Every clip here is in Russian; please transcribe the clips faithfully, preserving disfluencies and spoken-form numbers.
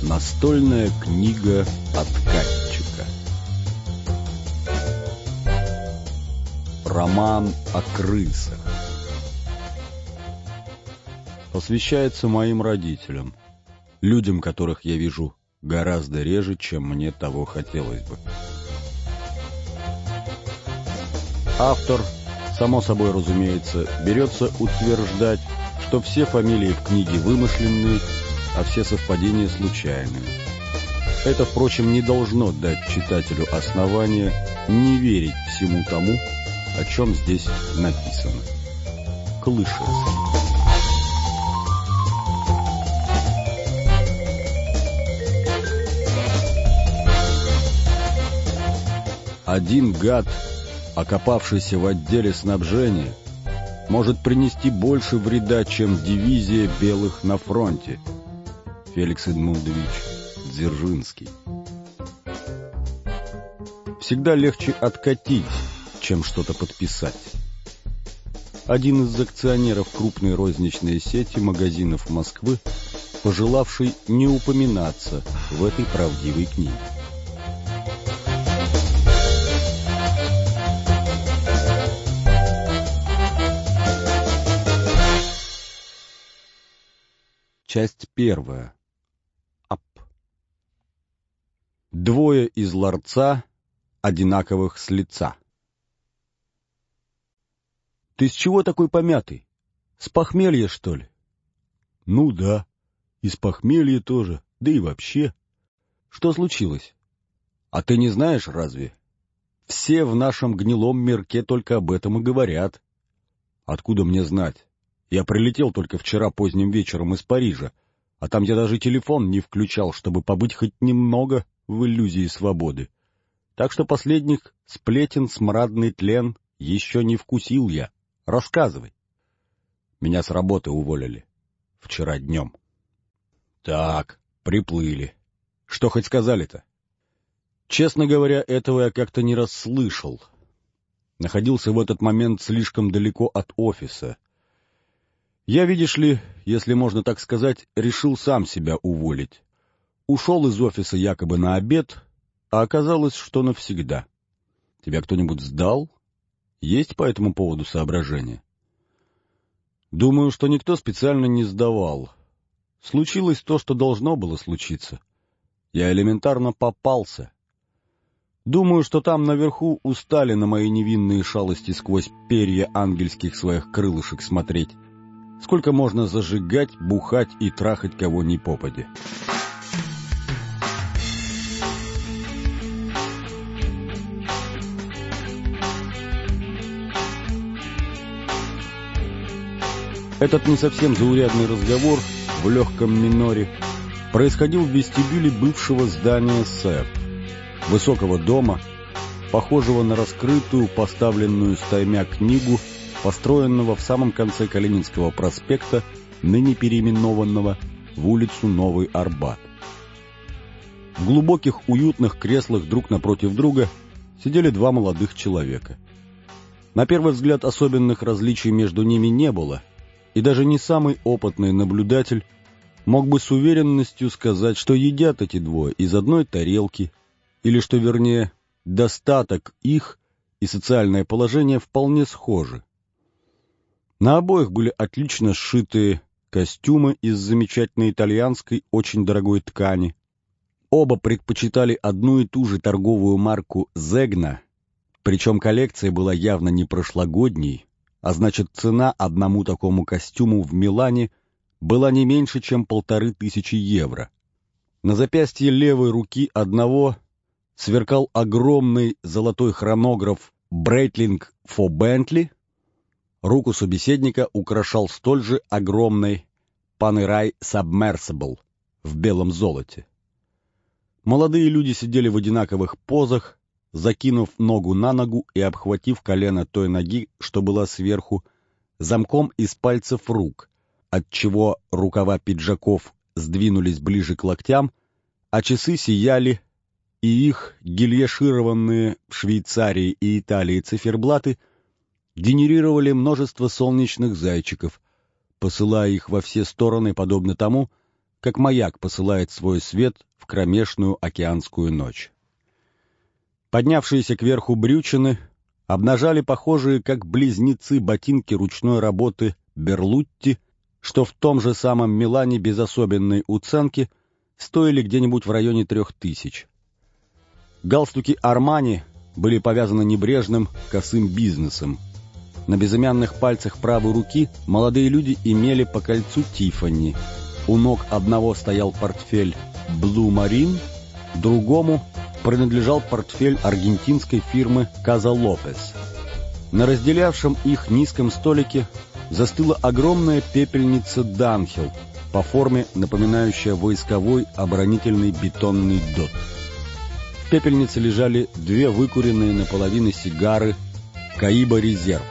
Настольная книга откатчика. Роман о крысах. Посвящается моим родителям, людям, которых я вижу гораздо реже, чем мне того хотелось бы. Автор, само собой разумеется, берется утверждать, что все фамилии в книге вымышленные, а все совпадения случайные. Это, впрочем, не должно дать читателю основания не верить всему тому, о чем здесь написано. Клышес. Один гад, окопавшийся в отделе снабжения, может принести больше вреда, чем дивизия белых на фронте. Феликс Эдмундович Дзержинский. Всегда легче откатить, чем что-то подписать. Один из акционеров крупной розничной сети магазинов Москвы, пожелавший не упоминаться в этой правдивой книге. Часть первая. Ап. Двое из ларца, одинаковых с лица. «Ты с чего такой помятый? С похмелья, что ли?» «Ну да, и с похмелья тоже, да и вообще». «Что случилось? А ты не знаешь, разве? Все в нашем гнилом мирке только об этом и говорят». «Откуда мне знать? Я прилетел только вчера поздним вечером из Парижа, а там я даже телефон не включал, чтобы побыть хоть немного в иллюзии свободы. Так что последних сплетен, смрадный тлен еще не вкусил я. Рассказывай». «Меня с работы уволили. Вчера днем». «Так, приплыли. Что хоть сказали-то?» «Честно говоря, этого я как-то не расслышал. Находился в этот момент слишком далеко от офиса. Я, видишь ли, если можно так сказать, решил сам себя уволить. Ушел из офиса якобы на обед, а оказалось, что навсегда. Тебя кто-нибудь сдал? Есть по этому поводу соображения?» «Думаю, что никто специально не сдавал. Случилось то, что должно было случиться. Я элементарно попался. Думаю, что там наверху устали на мои невинные шалости сквозь перья ангельских своих крылышек смотреть. Сколько можно зажигать, бухать и трахать кого ни попадя». Этот не совсем заурядный разговор в легком миноре происходил в вестибюле бывшего здания СЭФ, высокого дома, похожего на раскрытую, поставленную стаймя книгу, построенного в самом конце Калининского проспекта, ныне переименованного в улицу Новый Арбат. В глубоких уютных креслах друг напротив друга сидели два молодых человека. На первый взгляд особенных различий между ними не было, и даже не самый опытный наблюдатель мог бы с уверенностью сказать, что едят эти двое из одной тарелки, или что, вернее, достаток их и социальное положение вполне схожи. На обоих были отлично сшитые костюмы из замечательной итальянской, очень дорогой ткани. Оба предпочитали одну и ту же торговую марку «Зегна», причем коллекция была явно не прошлогодней, а значит, цена одному такому костюму в Милане была не меньше, чем полторы тысячи евро. На запястье левой руки одного сверкал огромный золотой хронограф Breitling for Bentley, руку собеседника украшал столь же огромный Panerai Submersible в белом золоте. Молодые люди сидели в одинаковых позах, закинув ногу на ногу и обхватив колено той ноги, что была сверху, замком из пальцев рук, отчего рукава пиджаков сдвинулись ближе к локтям, а часы сияли, и их гильешированные в Швейцарии и Италии циферблаты генерировали множество солнечных зайчиков, посылая их во все стороны, подобно тому, как маяк посылает свой свет в кромешную океанскую ночь. Поднявшиеся кверху брючины обнажали похожие как близнецы ботинки ручной работы Берлутти, что в том же самом Милане без особенной уценки стоили где-нибудь в районе трех тысяч. Галстуки Армани были повязаны небрежным косым бизнесом. На безымянных пальцах правой руки молодые люди имели по кольцу Тиффани. У ног одного стоял портфель Blue Marine, другому принадлежал портфель аргентинской фирмы Каза Лопес. На разделявшем их низком столике застыла огромная пепельница Данхил, по форме напоминающая войсковой оборонительный бетонный дот. В пепельнице лежали две выкуренные наполовину сигары Каиба Резерв.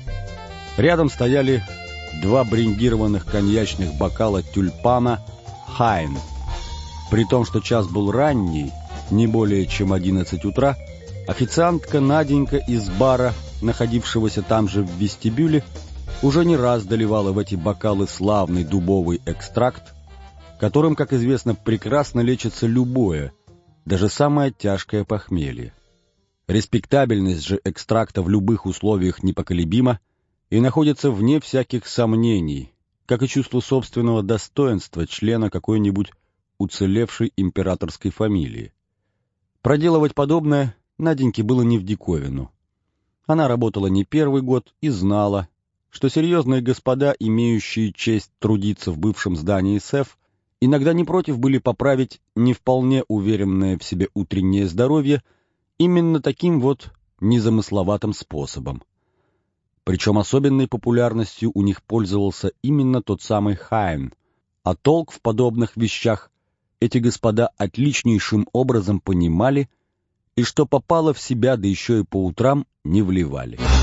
Рядом стояли два брендированных коньячных бокала тюльпана Хайн. При том, что час был ранний, не более чем одиннадцать утра, официантка Наденька из бара, находившегося там же в вестибюле, уже не раз доливала в эти бокалы славный дубовый экстракт, которым, как известно, прекрасно лечится любое, даже самое тяжкое похмелье. Респектабельность же экстракта в любых условиях непоколебима и находится вне всяких сомнений, как и чувство собственного достоинства члена какой-нибудь уцелевшей императорской фамилии. Проделывать подобное Наденьке было не в диковину. Она работала не первый год и знала, что серьезные господа, имеющие честь трудиться в бывшем здании СЭФ, иногда не против были поправить не вполне уверенное в себе утреннее здоровье именно таким вот незамысловатым способом. Причем особенной популярностью у них пользовался именно тот самый Хайн, а толк в подобных вещах эти господа отличнейшим образом понимали и что попало в себя, да еще и по утрам не вливали.